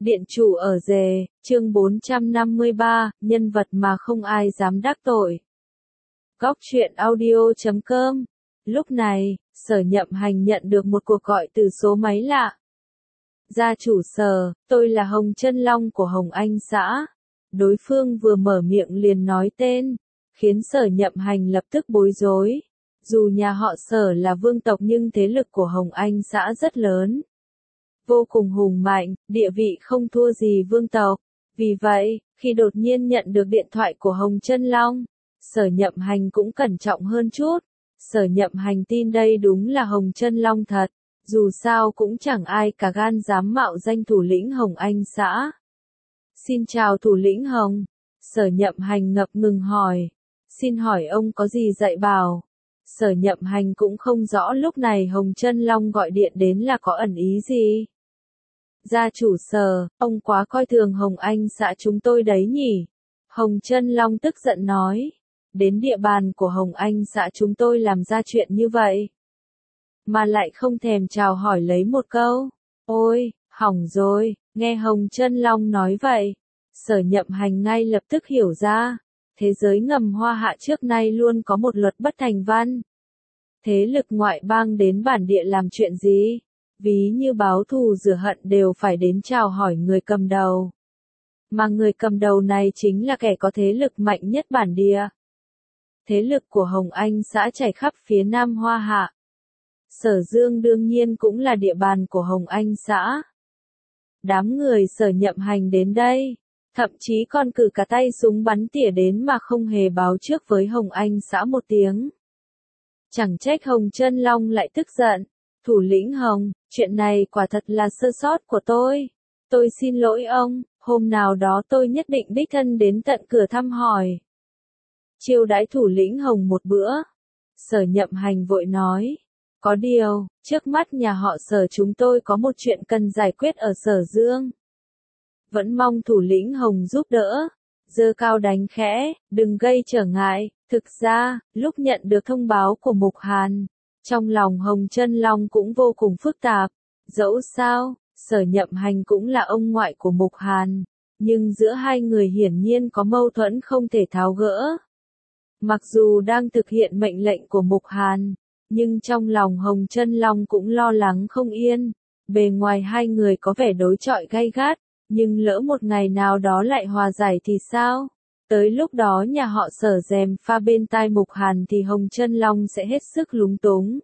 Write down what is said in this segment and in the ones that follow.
Điện chủ ở Dề, chương 453, nhân vật mà không ai dám đắc tội. Góc truyện audio.com. Lúc này, Sở Nhậm Hành nhận được một cuộc gọi từ số máy lạ. Gia chủ Sở, tôi là Hồng Chân Long của Hồng Anh xã. Đối phương vừa mở miệng liền nói tên, khiến Sở Nhậm Hành lập tức bối rối. Dù nhà họ Sở là vương tộc nhưng thế lực của Hồng Anh xã rất lớn, vô cùng hùng mạnh, địa vị không thua gì vương tộc. Vì vậy, khi đột nhiên nhận được điện thoại của Hồng Chân Long, Sở Nhậm Hành cũng cẩn trọng hơn chút. Sở Nhậm Hành tin đây đúng là Hồng Chân Long thật, dù sao cũng chẳng ai cả gan dám mạo danh thủ lĩnh Hồng Anh xã. Xin chào thủ lĩnh Hồng. Sở Nhậm Hành ngập ngừng hỏi. Xin hỏi ông có gì dạy bảo? Sở Nhậm Hành cũng không rõ lúc này Hồng Chân Long gọi điện đến là có ẩn ý gì. Gia chủ Sở, ông quá coi thường Hồng Anh xã chúng tôi đấy nhỉ? Hồng Chân Long tức giận nói. Đến địa bàn của Hồng Anh xã chúng tôi làm ra chuyện như vậy, mà lại không thèm chào hỏi lấy một câu. Ôi, hỏng rồi, nghe Hồng Chân Long nói vậy, Sở Nhậm Hành ngay lập tức hiểu ra. Thế giới ngầm Hoa Hạ trước nay luôn có một luật bất thành văn. Thế lực ngoại bang đến bản địa làm chuyện gì, ví như báo thù rửa hận đều phải đến chào hỏi người cầm đầu. Mà người cầm đầu này chính là kẻ có thế lực mạnh nhất bản địa. Thế lực của Hồng Anh xã trải khắp phía Nam Hoa Hạ. Sở Dương đương nhiên cũng là địa bàn của Hồng Anh xã. Đám người Sở Nhậm Hành đến đây, thậm chí còn cử cả tay súng bắn tỉa đến mà không hề báo trước với Hồng Anh xã một tiếng. Chẳng trách Hồng Chân Long lại tức giận. Thủ lĩnh Hồng, chuyện này quả thật là sơ sót của tôi. Tôi xin lỗi ông, hôm nào đó tôi nhất định đích thân đến tận cửa thăm hỏi. Chiêu đãi thủ lĩnh Hồng một bữa. Sở Nhậm Hành vội nói. Có điều, trước mắt nhà họ Sở chúng tôi có một chuyện cần giải quyết ở Sở Dương. Vẫn mong thủ lĩnh Hồng giúp đỡ. Giơ cao đánh khẽ, đừng gây trở ngại. Thực ra, lúc nhận được thông báo của Mục Hàn, trong lòng Hồng Chân Long cũng vô cùng phức tạp. Dẫu sao, Sở Nhậm Hành cũng là ông ngoại của Mục Hàn, nhưng giữa hai người hiển nhiên có mâu thuẫn không thể tháo gỡ. Mặc dù đang thực hiện mệnh lệnh của Mục Hàn, nhưng trong lòng Hồng Chân Long cũng lo lắng không yên. Bề ngoài hai người có vẻ đối chọi gay gắt, nhưng lỡ một ngày nào đó lại hòa giải thì sao? Tới lúc đó nhà họ Sở gièm pha bên tai Mục Hàn thì Hồng Chân Long sẽ hết sức lúng túng.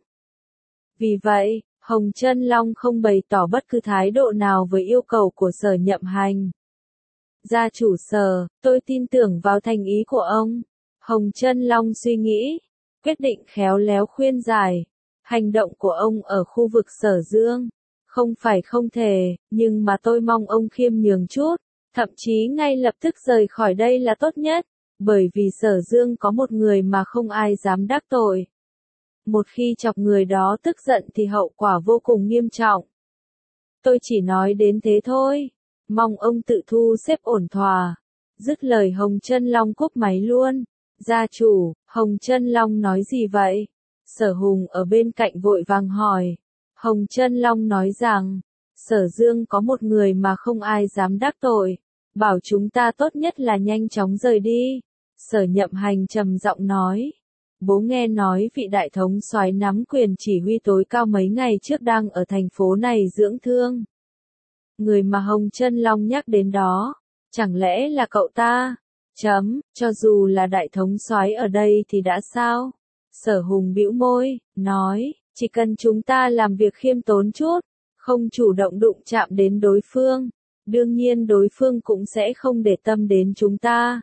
Vì vậy, Hồng Chân Long không bày tỏ bất cứ thái độ nào với yêu cầu của Sở Nhậm Hành. Gia chủ Sở, tôi tin tưởng vào thành ý của ông. Hồng Chân Long suy nghĩ, quyết định khéo léo khuyên giải. Hành động của ông ở khu vực Sở Dương không phải không thể, nhưng mà tôi mong ông khiêm nhường chút. Thậm chí ngay lập tức rời khỏi đây là tốt nhất, bởi vì Sở Dương có một người mà không ai dám đắc tội. Một khi chọc người đó tức giận thì hậu quả vô cùng nghiêm trọng. Tôi chỉ nói đến thế thôi, mong ông tự thu xếp ổn thỏa. Dứt lời Hồng Chân Long cúp máy luôn. Gia chủ, Hồng Chân Long nói gì vậy? Sở Hùng ở bên cạnh vội vàng hỏi. Hồng Chân Long nói rằng, Sở Dương có một người mà không ai dám đắc tội, bảo chúng ta tốt nhất là nhanh chóng rời đi. Sở Nhậm Hành trầm giọng nói. Bố nghe nói vị đại thống soái nắm quyền chỉ huy tối cao mấy ngày trước đang ở thành phố này dưỡng thương. Người mà Hồng Chân Long nhắc đến đó, chẳng lẽ là cậu ta? Cho dù là đại thống soái ở đây thì đã sao? Sở Hùng bĩu môi, nói, chỉ cần chúng ta làm việc khiêm tốn chút, không chủ động đụng chạm đến đối phương, đương nhiên đối phương cũng sẽ không để tâm đến chúng ta.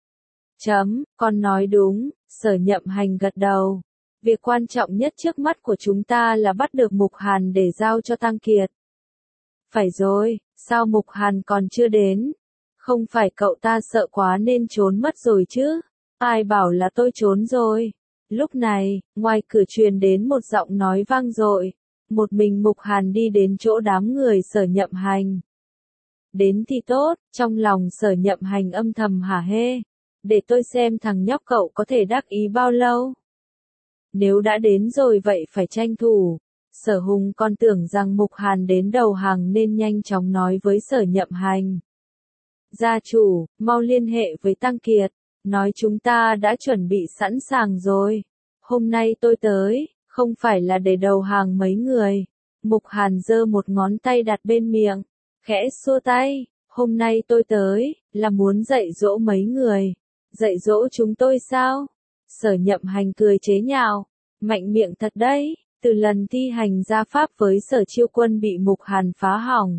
Con nói đúng, Sở Nhậm Hành gật đầu. Việc quan trọng nhất trước mắt của chúng ta là bắt được Mục Hàn để giao cho Tăng Kiệt. Phải rồi, sao Mục Hàn còn chưa đến? Không phải cậu ta sợ quá nên trốn mất rồi chứ? Ai bảo là tôi trốn rồi? Lúc này, ngoài cửa truyền đến một giọng nói vang dội. Một mình Mục Hàn đi đến chỗ đám người Sở Nhậm Hành. Đến thì tốt, trong lòng Sở Nhậm Hành âm thầm hả hê. Để tôi xem thằng nhóc cậu có thể đắc ý bao lâu. Nếu đã đến rồi vậy phải tranh thủ. Sở Hùng còn tưởng rằng Mục Hàn đến đầu hàng nên nhanh chóng nói với Sở Nhậm Hành. Gia chủ, mau liên hệ với Tăng Kiệt, nói chúng ta đã chuẩn bị sẵn sàng rồi. Hôm nay tôi tới, không phải là để đầu hàng mấy người. Mục Hàn giơ một ngón tay đặt bên miệng, khẽ xua tay. Hôm nay tôi tới, là muốn dạy dỗ mấy người. Dạy dỗ chúng tôi sao? Sở Nhậm Hành cười chế nhạo. Mạnh miệng thật đấy, từ lần thi hành gia pháp với Sở Chiêu Quân bị Mục Hàn phá hỏng.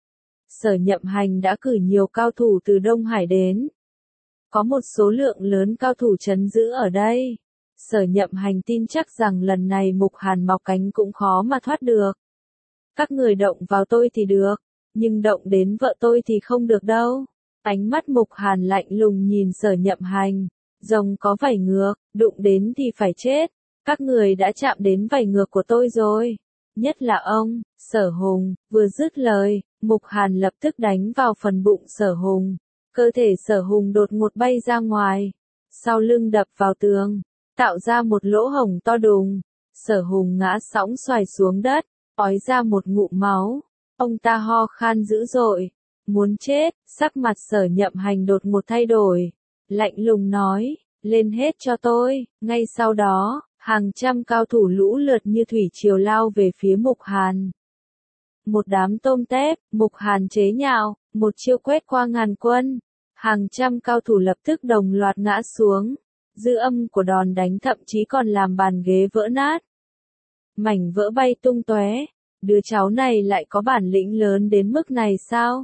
Sở Nhậm Hành đã cử nhiều cao thủ từ Đông Hải đến. Có một số lượng lớn cao thủ trấn giữ ở đây. Sở Nhậm Hành tin chắc rằng lần này Mục Hàn mọc cánh cũng khó mà thoát được. Các người động vào tôi thì được, nhưng động đến vợ tôi thì không được đâu. Ánh mắt Mục Hàn lạnh lùng nhìn Sở Nhậm Hành. Rồng có vảy ngược, đụng đến thì phải chết. Các người đã chạm đến vảy ngược của tôi rồi. Nhất là ông, Sở Hùng. Vừa dứt lời, Mục Hàn lập tức đánh vào phần bụng Sở Hùng. Cơ thể Sở Hùng đột ngột bay ra ngoài. Sau lưng đập vào tường, tạo ra một lỗ hổng to đùng. Sở Hùng ngã sõng xoài xuống đất, ói ra một ngụm máu. Ông ta ho khan dữ dội, muốn chết. Sắc mặt Sở Nhậm Hành đột ngột thay đổi, lạnh lùng nói, lên hết cho tôi. Ngay sau đó, hàng trăm cao thủ lũ lượt như thủy triều lao về phía Mục Hàn. Một đám tôm tép, Mục Hàn chế nhạo, một chiêu quét qua ngàn quân. Hàng trăm cao thủ lập tức đồng loạt ngã xuống. Dư âm của đòn đánh thậm chí còn làm bàn ghế vỡ nát. Mảnh vỡ bay tung tóe. Đứa cháu này lại có bản lĩnh lớn đến mức này sao?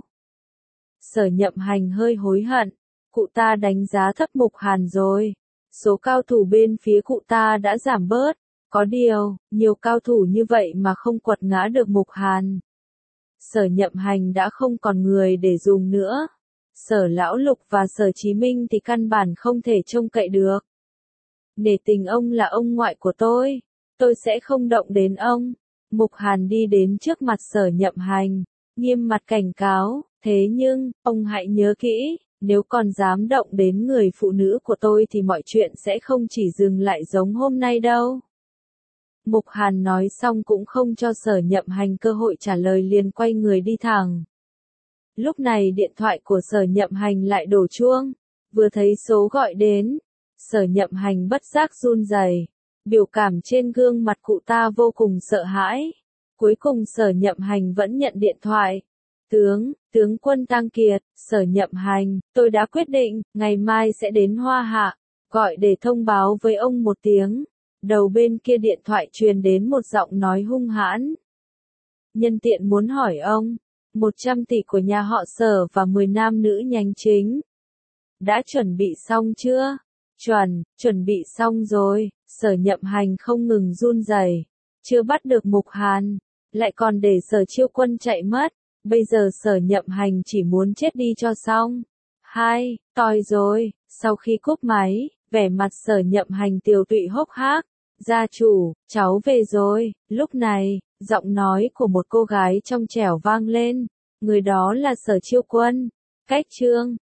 Sở Nhậm Hành hơi hối hận. Cụ ta đánh giá thấp Mục Hàn rồi. Số cao thủ bên phía cụ ta đã giảm bớt. Có điều, nhiều cao thủ như vậy mà không quật ngã được Mục Hàn. Sở Nhậm Hành đã không còn người để dùng nữa. Sở Lão Lục và Sở Chí Minh thì căn bản không thể trông cậy được. Nể tình ông là ông ngoại của tôi sẽ không động đến ông. Mục Hàn đi đến trước mặt Sở Nhậm Hành, nghiêm mặt cảnh cáo, thế nhưng, ông hãy nhớ kỹ, nếu còn dám động đến người phụ nữ của tôi thì mọi chuyện sẽ không chỉ dừng lại giống hôm nay đâu. Mục Hàn nói xong cũng không cho Sở Nhậm Hành cơ hội trả lời, liền quay người đi thẳng. Lúc này điện thoại của Sở Nhậm Hành lại đổ chuông, vừa thấy số gọi đến, Sở Nhậm Hành bất giác run rẩy, biểu cảm trên gương mặt cụ ta vô cùng sợ hãi. Cuối cùng Sở Nhậm Hành vẫn nhận điện thoại. Tướng quân Tăng Kiệt, Sở Nhậm Hành, tôi đã quyết định, ngày mai sẽ đến Hoa Hạ, gọi để thông báo với ông một tiếng. Đầu bên kia điện thoại truyền đến một giọng nói hung hãn. Nhân tiện muốn hỏi ông, 100 tỷ của nhà họ Sở và 10 nam nữ nhánh chính. Đã chuẩn bị xong chưa? Chuẩn bị xong rồi. Sở Nhậm Hành không ngừng run rẩy. Chưa bắt được Mục Hàn, lại còn để Sở Chiêu Quân chạy mất. Bây giờ Sở Nhậm Hành chỉ muốn chết đi cho xong. Toi rồi. Sau khi cúp máy, vẻ mặt Sở Nhậm Hành tiều tụy hốc hác. Gia chủ, cháu về rồi. Lúc này, giọng nói của một cô gái trong trẻo vang lên. Người đó là Sở Chiêu Quân. Cách chương